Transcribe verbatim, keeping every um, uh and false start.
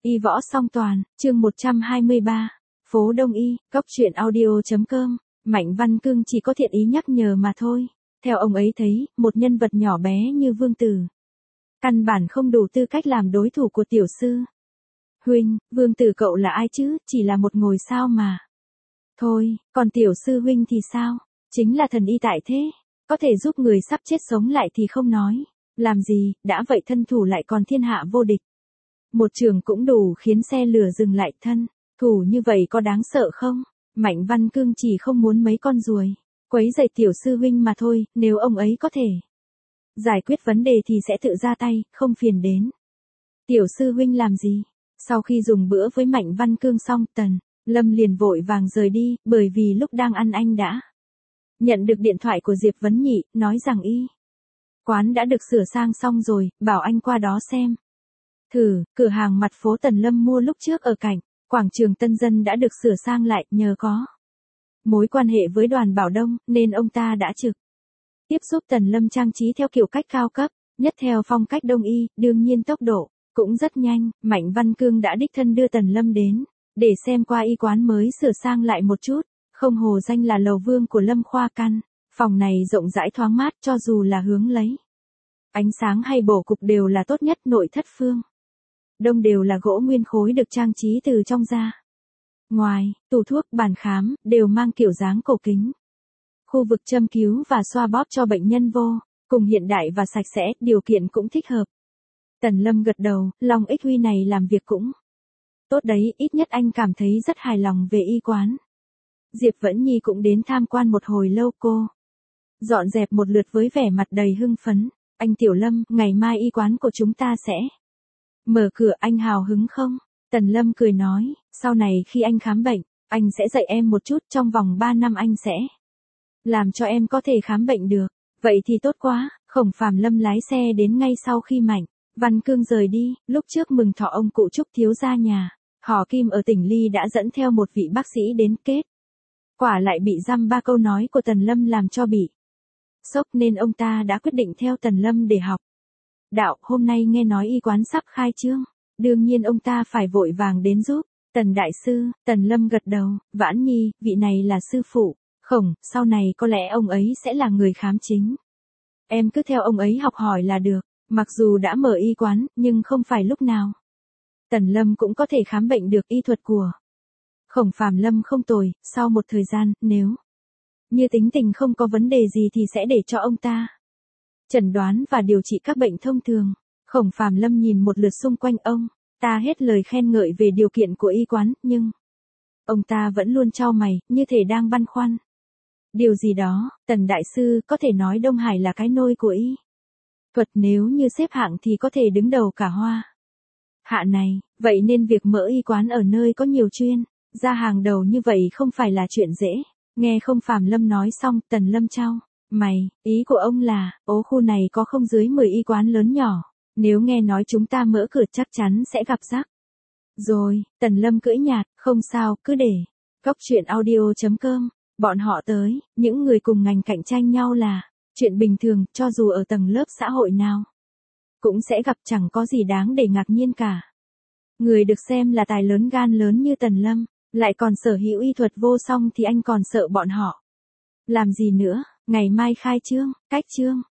Y võ song toàn, chương một trăm hai mươi ba, phố Đông Y, cốc truyện audio.com, Mạnh Văn Cương chỉ có thiện ý nhắc nhở mà thôi. Theo ông ấy thấy, một nhân vật nhỏ bé như Vương Tử, căn bản không đủ tư cách làm đối thủ của tiểu sư. Huynh, Vương Tử cậu là ai chứ, chỉ là một ngôi sao mà. Thôi, còn tiểu sư huynh thì sao? Chính là thần y tại thế, có thể giúp người sắp chết sống lại thì không nói. Làm gì, đã vậy thân thủ lại còn thiên hạ vô địch. Một trường cũng đủ khiến xe lửa dừng lại thân, thủ như vậy có đáng sợ không? Mạnh Văn Cương chỉ không muốn mấy con ruồi quấy rầy tiểu sư huynh mà thôi, nếu ông ấy có thể giải quyết vấn đề thì sẽ tự ra tay, không phiền đến. Tiểu sư huynh làm gì? Sau khi dùng bữa với Mạnh Văn Cương xong, Tần Lâm liền vội vàng rời đi, bởi vì lúc đang ăn anh đã nhận được điện thoại của Diệp Vấn Nhị, nói rằng y quán đã được sửa sang xong rồi, bảo anh qua đó xem. Thử, cửa hàng mặt phố Tần Lâm mua lúc trước ở cạnh quảng trường Tân Dân đã được sửa sang lại, nhờ có mối quan hệ với Đoàn Bảo Đông, nên ông ta đã trực tiếp giúp Tần Lâm trang trí theo kiểu cách cao cấp, nhất theo phong cách Đông Y, đương nhiên tốc độ cũng rất nhanh. Mạnh Văn Cương đã đích thân đưa Tần Lâm đến để xem qua y quán mới sửa sang lại một chút, không hổ danh là lầu vương của Lâm Khoa Căn. Phòng này rộng rãi thoáng mát, cho dù là hướng lấy ánh sáng hay bổ cục đều là tốt nhất. Nội thất phương đông đều là gỗ nguyên khối được trang trí từ trong ra ngoài, tủ thuốc, bàn khám đều mang kiểu dáng cổ kính. Khu vực châm cứu và xoa bóp cho bệnh nhân vô cùng hiện đại và sạch sẽ, điều kiện cũng thích hợp. Tần Lâm gật đầu, Long Ích Huy này làm việc cũng tốt đấy, ít nhất anh cảm thấy rất hài lòng về y quán. Diệp Vẫn Nhi cũng đến tham quan một hồi lâu, cô dọn dẹp một lượt với vẻ mặt đầy hưng phấn. Anh Tiểu Lâm, ngày mai y quán của chúng ta sẽ mở cửa, anh hào hứng không? Tần Lâm cười nói, sau này khi anh khám bệnh, anh sẽ dạy em một chút, trong vòng ba năm anh sẽ làm cho em có thể khám bệnh được. Vậy thì tốt quá. Khổng Phàm Lâm lái xe đến ngay sau khi Mạnh Văn Cương rời đi. Lúc trước mừng thọ ông cụ Trúc thiếu gia nhà họ Kim ở tỉnh Ly đã dẫn theo một vị bác sĩ đến, kết quả lại bị dăm ba câu nói của Tần Lâm làm cho bị sốc, nên ông ta đã quyết định theo Tần Lâm để học đạo. Hôm nay nghe nói y quán sắp khai trương, đương nhiên ông ta phải vội vàng đến giúp. Tần đại sư, Tần Lâm gật đầu, Vãn Nhi, vị này là sư phụ Khổng, sau này có lẽ ông ấy sẽ là người khám chính. Em cứ theo ông ấy học hỏi là được. Mặc dù đã mở y quán, nhưng không phải lúc nào Tần Lâm cũng có thể khám bệnh được. Y thuật của Khổng Phàm Lâm không tồi, sau một thời gian, nếu như tính tình không có vấn đề gì thì sẽ để cho ông ta chẩn đoán và điều trị các bệnh thông thường. Khổng Phàm Lâm nhìn một lượt xung quanh, ông ta hết lời khen ngợi về điều kiện của y quán, nhưng ông ta vẫn luôn chau mày, như thể đang băn khoăn điều gì đó. Tần đại sư, có thể nói Đông Hải là cái nôi của y thuật, nếu như xếp hạng thì có thể đứng đầu cả Hoa Hạ này, vậy nên việc mở y quán ở nơi có nhiều chuyên gia hàng đầu như vậy không phải là chuyện dễ. Nghe Khổng Phàm Lâm nói xong, Tần Lâm chau mày, ý của ông là, ố khu này có không dưới mười y quán lớn nhỏ, nếu nghe nói chúng ta mở cửa chắc chắn sẽ gặp rắc rồi. Tần Lâm cưỡi nhạt, không sao, cứ để cốc truyện audio.com, bọn họ tới, những người cùng ngành cạnh tranh nhau là chuyện bình thường, cho dù ở tầng lớp xã hội nào cũng sẽ gặp, chẳng có gì đáng để ngạc nhiên cả. Người được xem là tài lớn gan lớn như Tần Lâm, lại còn sở hữu y thuật vô song thì anh còn sợ bọn họ làm gì nữa. Ngày mai khai trương, cách trương